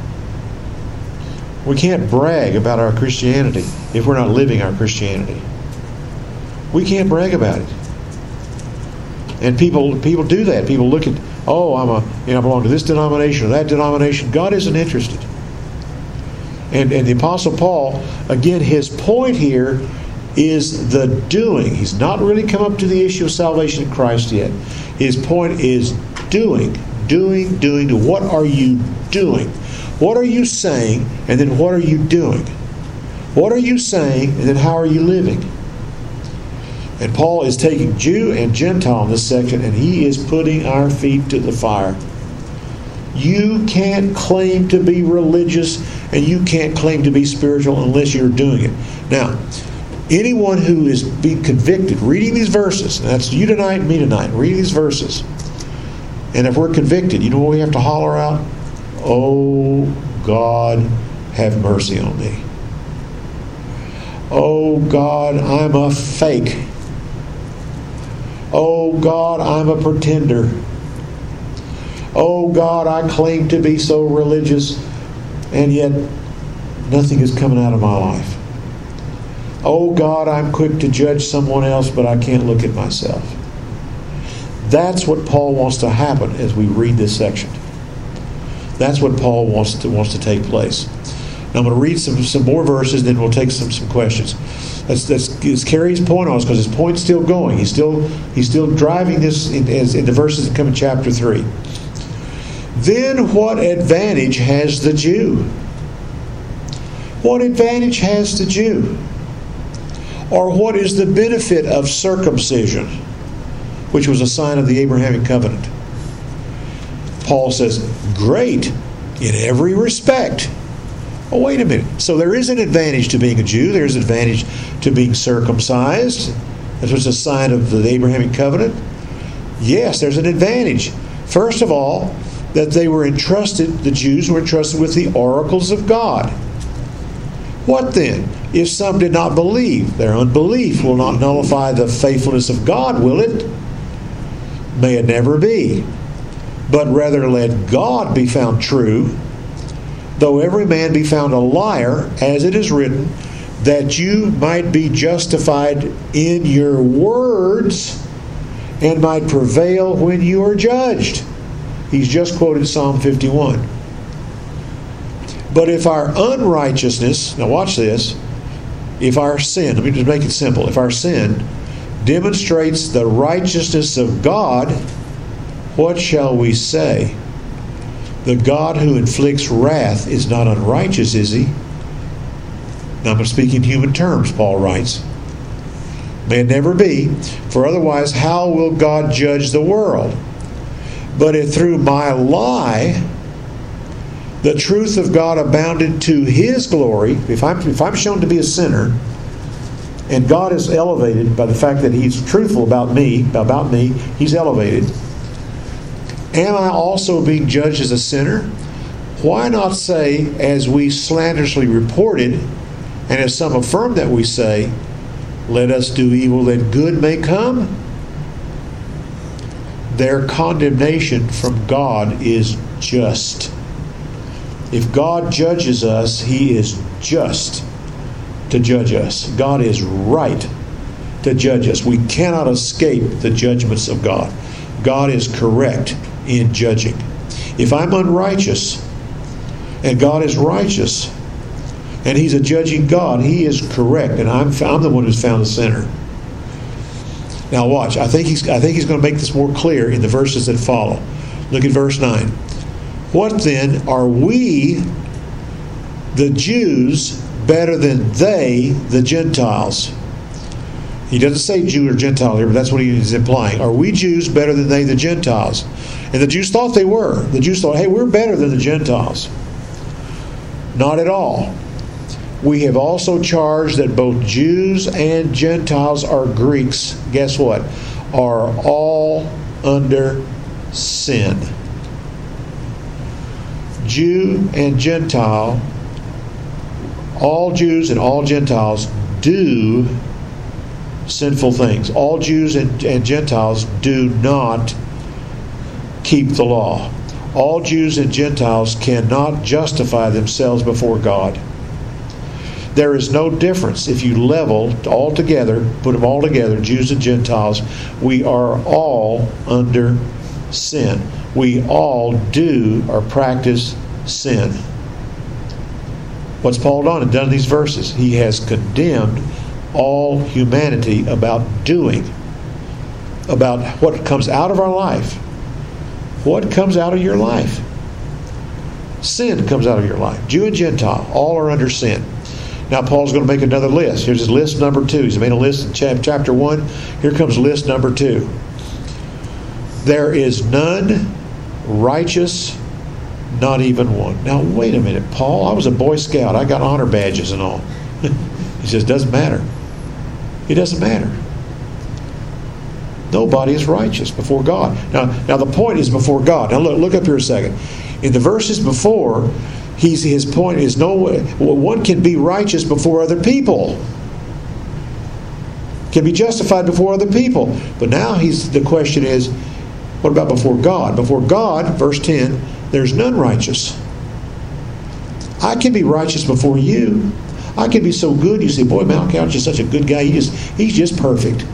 We can't brag about our Christianity if we're not living our Christianity. We can't brag about it. And people do that. People look at oh, I belong to this denomination or that denomination. God isn't interested. And the Apostle Paul, again, his point here is the doing. He's not really come up to the issue of salvation in Christ yet. His point is doing. What are you doing? What are you saying, and then what are you doing? What are you saying, and then how are you living? And Paul is taking Jew and Gentile in this section, and he is putting our feet to the fire. You can't claim to be religious, and you can't claim to be spiritual unless you're doing it. Now, anyone who is being convicted, reading these verses, and that's you tonight and me tonight, reading these verses, and if we're convicted, you know what we have to holler out? Oh, God, have mercy on me. Oh, God, I'm a fake. Oh, God, I'm a pretender. Oh, God, I claim to be so religious, and yet nothing is coming out of my life. Oh, God, I'm quick to judge someone else, but I can't look at myself. That's what Paul wants to happen as we read this section. That's what Paul wants to take place. Now I'm going to read some more verses, then we'll take some questions. Let's carry his point on us, because his point's still going. He's still driving this in the verses that come in chapter 3. Then what advantage has the Jew? What advantage has the Jew? Or what is the benefit of circumcision, which was a sign of the Abrahamic covenant? Paul says, great in every respect. Oh, wait a minute. So there is an advantage to being a Jew. There's an advantage to being circumcised. That was a sign of the Abrahamic covenant. Yes, there's an advantage. First of all, that the Jews were entrusted with the oracles of God. What then? If some did not believe, their unbelief will not nullify the faithfulness of God, will it? May it never be. But rather let God be found true, though every man be found a liar, as it is written, that you might be justified in your words and might prevail when you are judged. He's just quoted Psalm 51. But if our unrighteousness, now watch this, if our sin, let me just make it simple, if our sin demonstrates the righteousness of God, what shall we say? The God who inflicts wrath is not unrighteous, is he? Now I'm speaking in human terms, Paul writes. May it never be, for otherwise how will God judge the world? But if through my lie the truth of God abounded to his glory, if I'm shown to be a sinner, and God is elevated by the fact that he's truthful about me, he's elevated. Am I also being judged as a sinner? Why not say, as we slanderously reported, and as some affirm that we say, let us do evil that good may come? Their condemnation from God is just. If God judges us, he is just to judge us. God is right to judge us. We cannot escape the judgments of God. God is correct in judging. If I'm unrighteous and God is righteous and he's a judging God, he is correct, and I'm the one who's found the sinner. Now watch. I think he's going to make this more clear in the verses that follow. Look at verse 9. What then, are we, the Jews, better than they, the Gentiles? He doesn't say Jew or Gentile here, but that's what he is implying. Are we Jews better than they, the Gentiles? And the Jews thought they were. The Jews thought, hey, we're better than the Gentiles. Not at all. We have also charged that both Jews and Gentiles are Greeks. Guess what? Are all under sin. Jew and Gentile, all Jews and all Gentiles do sinful things. All Jews and Gentiles do not keep the law. All Jews and Gentiles cannot justify themselves before God. There is no difference. If you level all together, put them all together, Jews and Gentiles, we are all under sin. we all do or practice sin. What's Paul done in these verses? He has condemned all humanity about doing, about what comes out of our life. What comes out of your life? Sin comes out of your life. Jew and Gentile, all are under sin. Now Paul's going to make another list. Here's his list number 2. He's made a list in chapter 1. Here comes list number 2. There is none righteous, not even one. Now wait a minute, Paul. I was a Boy Scout. I got honor badges and all. He says, doesn't matter. It doesn't matter. Nobody is righteous before God. Now the point is before God. Now look up here a second. In the verses before, his point is one can be righteous before other people. Can be justified before other people. But now the question is, what about before God? Before God, verse 10, there's none righteous. I can be righteous before you. I can be so good. You say, boy, Malcolm's just such a good guy. He's just perfect.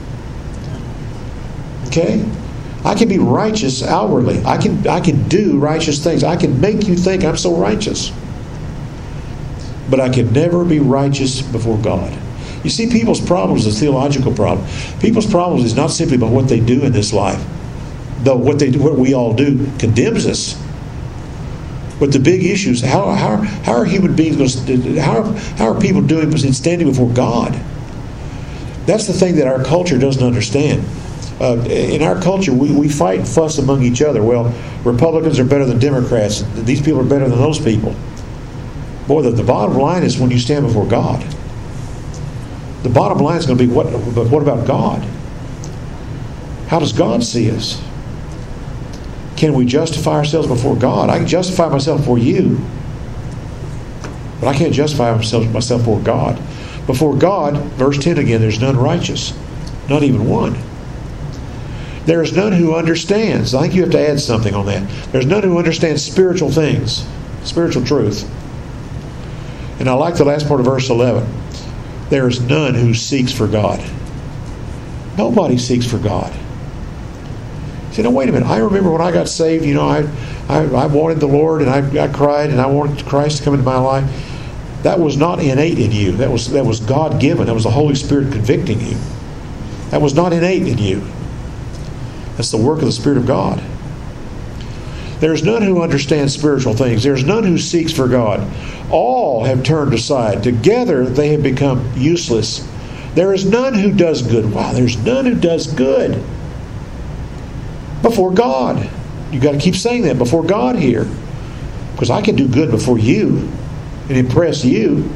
Okay? I can be righteous outwardly. I can do righteous things. I can make you think I'm so righteous. But I can never be righteous before God. You see, people's problems is a theological problem. People's problems is not simply about what they do in this life. Though what we all do condemns us. But the big issue is how are human beings going to, how are people doing in standing before God? That's the thing that our culture doesn't understand. In our culture, we fight and fuss among each other. Well, Republicans are better than Democrats. These people are better than those people. Boy, the bottom line is when you stand before God. The bottom line is going to be, what about God? How does God see us? Can we justify ourselves before God? I can justify myself before you, but I can't justify myself before God. Before God, verse 10 again, there's none righteous, not even one. There is none who understands. I think you have to add something on that. There's none who understands spiritual things, spiritual truth. And I like the last part of verse 11. There is none who seeks for God. Nobody seeks for God. You say, no, wait a minute. I remember when I got saved, I wanted the Lord and I cried and I wanted Christ to come into my life. That was not innate in you. That was God-given. That was the Holy Spirit convicting you. That was not innate in you. That's the work of the Spirit of God. There is none who understands spiritual things. There is none who seeks for God. All have turned aside. Together they have become useless. There is none who does good. Wow, there's none who does good before God. You've got to keep saying that before God here. Because I can do good before you and impress you,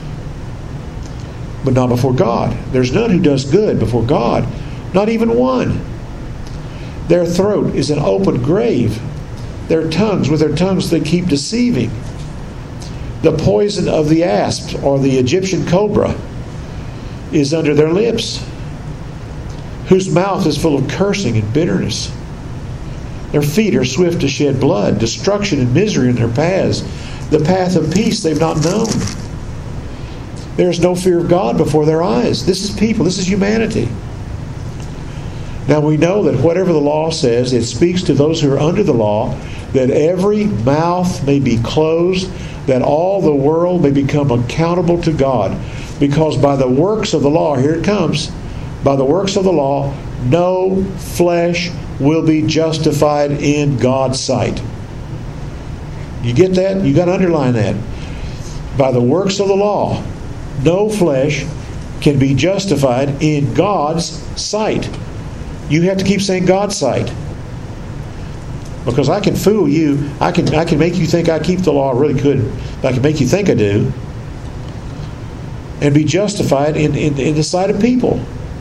but not before God. There's none who does good before God, not even one. Their throat is an open grave. With their tongues they keep deceiving. The poison of the asp or the Egyptian cobra is under their lips, whose mouth is full of cursing and bitterness. Their feet are swift to shed blood, destruction and misery in their paths. The path of peace they've not known. There is no fear of God before their eyes. This is people. This is humanity. Now we know that whatever the law says, it speaks to those who are under the law, that every mouth may be closed, that all the world may become accountable to God. Because by the works of the law, here it comes, by the works of the law, no flesh will be justified in God's sight. You get that? You got to underline that. By the works of the law, no flesh can be justified in God's sight. You have to keep saying God's sight. Because I can fool you. I can make you think I keep the law. I really could. I can make you think I do. And be justified in the sight of people.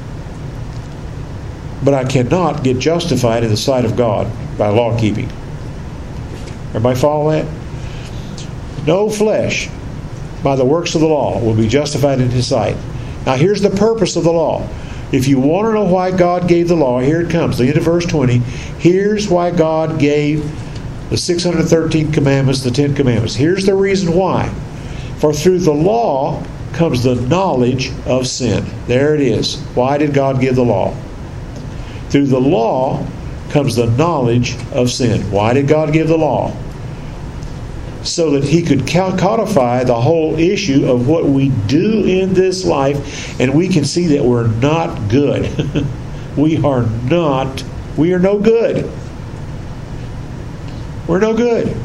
But I cannot get justified in the sight of God by law keeping. Everybody follow that? No flesh by the works of the law will be justified in His sight. Now here's the purpose of the law. If you want to know why God gave the law, here it comes. The end of verse 20. Here's why God gave the 613 commandments, the 10 commandments. Here's the reason why. For through the law comes the knowledge of sin. There it is. Why did God give the law? Through the law comes the knowledge of sin. Why did God give the law? So that He could codify the whole issue of what we do in this life, and we can see that we're not good. We are no good. We're no good.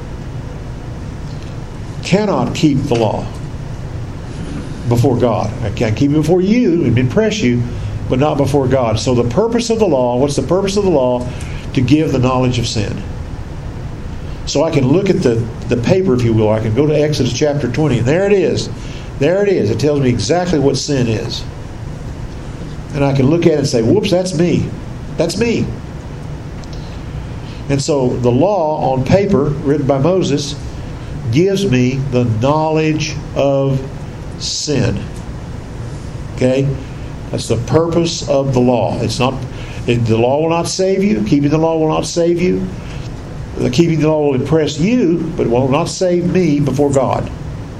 Cannot keep the law before God. I can keep it before you and impress you, but not before God. So the purpose of the law, what's the purpose of the law? To give the knowledge of sin. So I can look at the paper, if you will. I can go to Exodus chapter 20, and there it is. There it is. It tells me exactly what sin is. And I can look at it and say, whoops, that's me. That's me. And so the law on paper, written by Moses, gives me the knowledge of sin. Okay? That's the purpose of the law. It's not. The law will not save you. Keeping the law will not save you. Keeping the law will impress you, but it will not save me before God.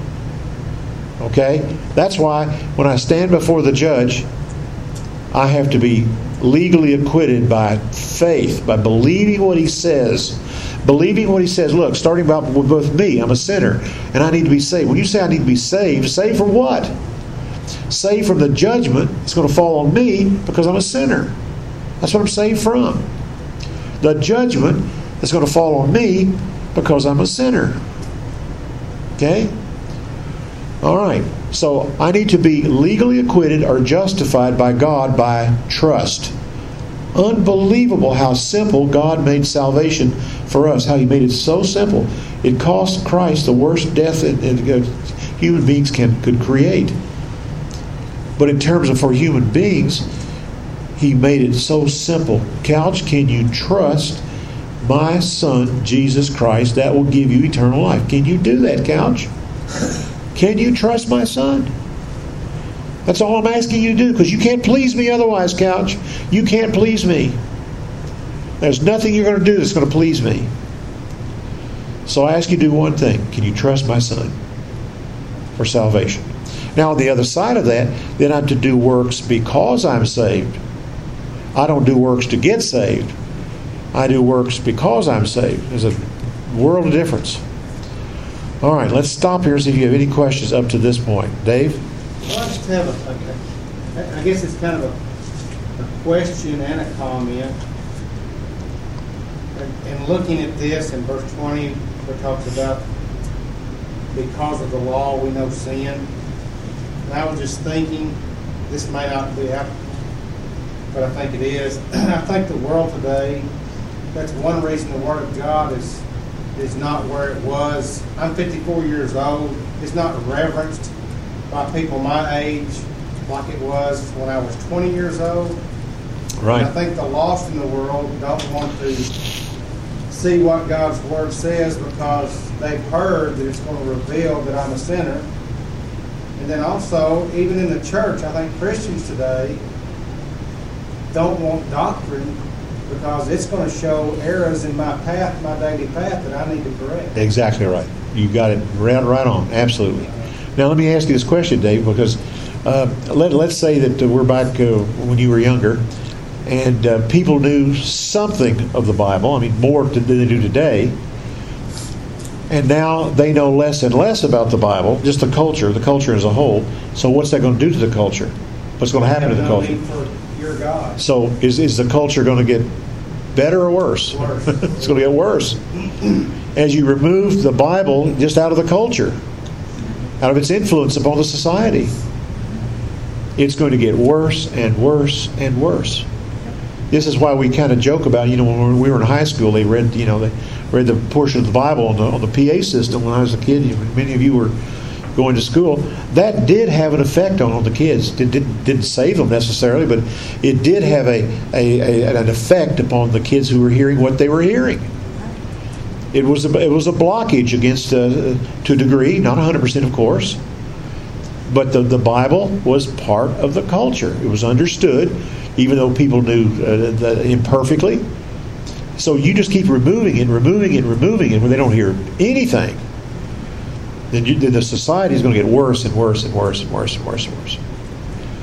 Okay? That's why when I stand before the judge, I have to be legally acquitted by faith, by believing what he says. Believing what he says. Look, starting with me, I'm a sinner, and I need to be saved. When you say I need to be saved from what? Saved from the judgment that's going to fall on me because I'm a sinner. That's what I'm saved from. The judgment that's going to fall on me because I'm a sinner. Okay? All right. So I need to be legally acquitted or justified by God by trust. Unbelievable how simple God made salvation for us. How He made it so simple. It cost Christ the worst death that human beings could create. But in terms of for human beings, He made it so simple. Couch, can you trust my Son, Jesus Christ? That will give you eternal life. Can you do that, Couch? Can you trust my Son? That's all I'm asking you to do, because you can't please me otherwise, Couch. You can't please me. There's nothing you're going to do that's going to please me. So I ask you to do one thing. Can you trust my Son for salvation? Now, on the other side of that, then I'm to do works because I'm saved. I don't do works to get saved. I do works because I'm saved. There's a world of difference. All right, let's stop here and see if you have any questions up to this point. Dave? Well, I just have I guess it's kind of a question and a comment. And looking at this in verse 20, it talks about because of the law we know sin. And I was just thinking, this may not be applicable, but I think it is. I think the world today, that's one reason the Word of God is not where it was. I'm 54 years old. It's not reverenced by people my age like it was when I was 20 years old. Right. And I think the lost in the world don't want to see what God's Word says because they've heard that it's going to reveal that I'm a sinner. And then also, even in the church, I think Christians today don't want doctrine because it's going to show errors in my path, my daily path, that I need to correct. Exactly right. You got it right on. Absolutely. Now, let me ask you this question, Dave, because let's say that we're back when you were younger, and people knew something of the Bible. I mean, more than they do today. And now they know less and less about the Bible, just the culture as a whole. So what's that going to do to the culture? What's going to happen to the culture? For your God. So is the culture going to get better or worse? Worse. It's going to get worse. As you remove the Bible just out of the culture, out of its influence upon the society, it's going to get worse and worse and worse. This is why we kind of joke about, when we were in high school, they read the portion of the Bible on the PA system when I was a kid. Many of you were going to school. That did have an effect on the kids. It didn't save them necessarily, but it did have an effect upon the kids who were hearing what they were hearing. It was a blockage against, to a degree, not 100% of course, but the Bible was part of the culture. It was understood, even though people knew that imperfectly. So you just keep removing it, when they don't hear anything. Then the society is going to get worse and worse and worse and worse and worse and worse.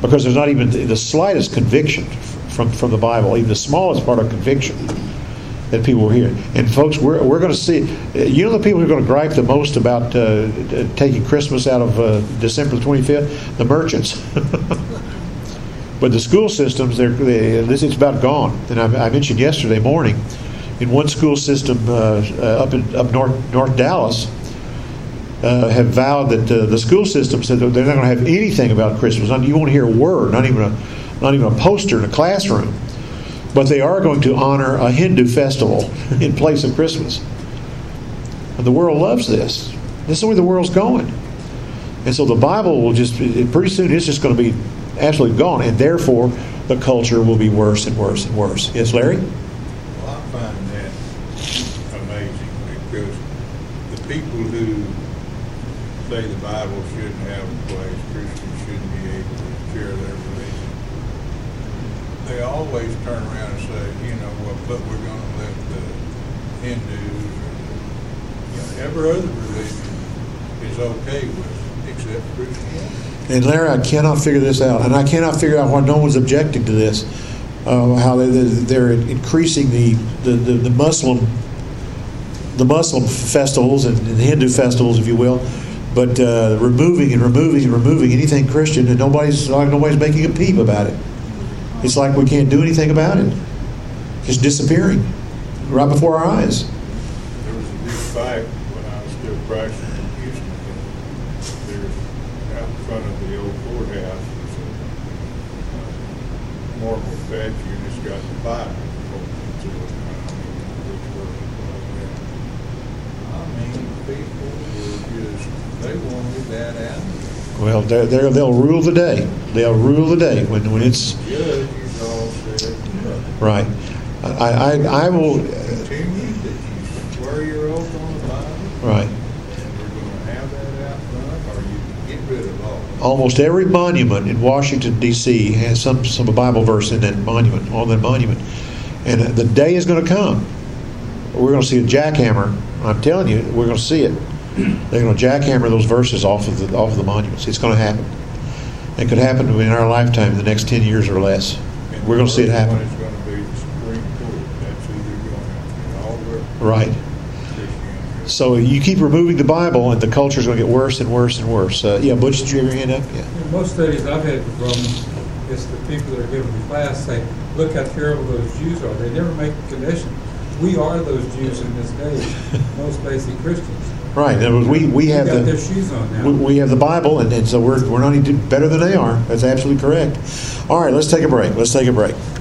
because there's not even the slightest conviction from the Bible, even the smallest part of conviction that people will hear. And folks, we're going to see, you know, the people who are going to gripe the most about taking Christmas out of December the 25th? The merchants. But the school systems, it's about gone. And I mentioned yesterday morning, in one school system up North Dallas, have vowed that the school system said that they're not going to have anything about Christmas. You won't hear a word, not even a poster in a classroom. But they are going to honor a Hindu festival in place of Christmas. And the world loves this. This is the way the world's going. And so the Bible will pretty soon it's just going to be absolutely gone. And therefore, the culture will be worse and worse and worse. Yes, Larry? Well, I find that amazing because the people who say the Bible shouldn't have a place, Christians shouldn't be able to share their religion, they always turn around and say, you know, well, but we're going to let the Hindus, every other religion is okay with, except Christianity. And Larry, I cannot figure this out, and I cannot figure out why no one's objecting to this. How they're increasing the Muslim festivals and the Hindu festivals, if you will, but removing anything Christian, and nobody's making a peep about it. It's like we can't do anything about it. Just disappearing right before our eyes. There was a big fight when I was still practicing in Houston. There's out in front of the old courthouse was a marble statue, and it's got the Bible into it. I mean, people were they wanted that out. Well, they'll rule the day. They'll rule the day when it's Judges all said right. I will continue that you swear your oath on the Bible. right. And we're going to have that out front, or you can get rid of all. Almost every monument in Washington D.C. has some Bible verse in that monument, on that monument, and the day is going to come. We're going to see a jackhammer. I'm telling you, we're going to see it. They're going to jackhammer those verses off of the monuments. It's going to happen. It could happen in our lifetime, in the next 10 years or less. And We're going to see it happen. It's going to be the Supreme Court. That's who they're going to all the Right. Christianity. So you keep removing the Bible, and the culture is going to get worse and worse and worse. Yeah, Butch, did you have your hand up? Yeah. In most studies I've had with Romans, it's the people that are given the class say, look how terrible those Jews are. They never make the connection. We are those Jews in this day, most basic Christians. Right. We have got their shoes on now. we have the Bible, and so we're not any better than they are. That's absolutely correct. All right, let's take a break.